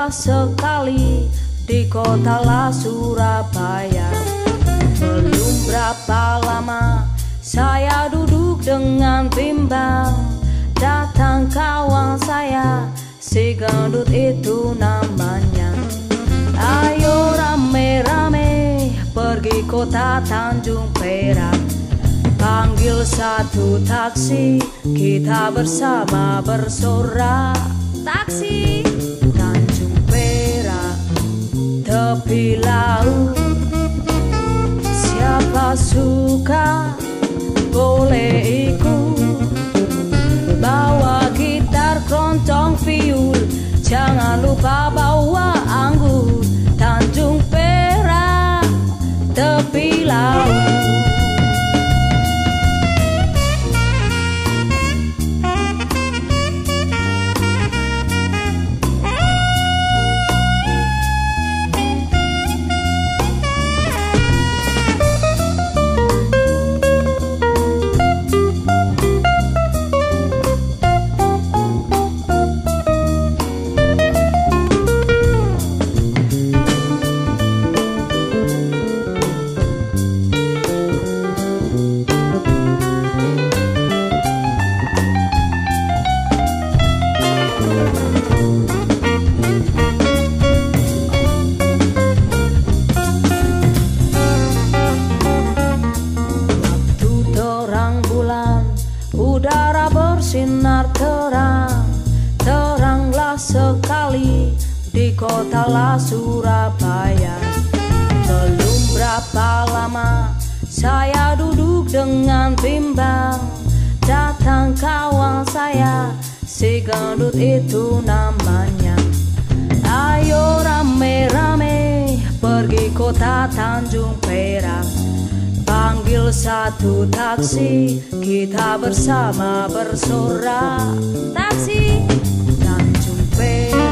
Siaplah sekali di kota La Surabaya. Belum berapa lama saya duduk dengan bimbang, datang kawan saya, si gendut itu namanya. Ayo rame-rame pergi kota Tanjung Perak, panggil satu taksi, kita bersama bersorak. Taksi Tanjung Perak, tepi laut, siapa suka boleh ikut. Bawa gitar, keroncong, viol, jangan lupa bawa anggur. Tanjung Perak, tepi laut. Udara bersinar terang, teranglah sekali di kota La Surabaya. Belum berapa lama saya duduk dengan bimbang, datang kawan saya, si gendut itu namanya. Ayo rame-rame pergi kota Tanjung Perak, panggil satu taksi, kita bersama bersorak. Taksi Tanjung Perak.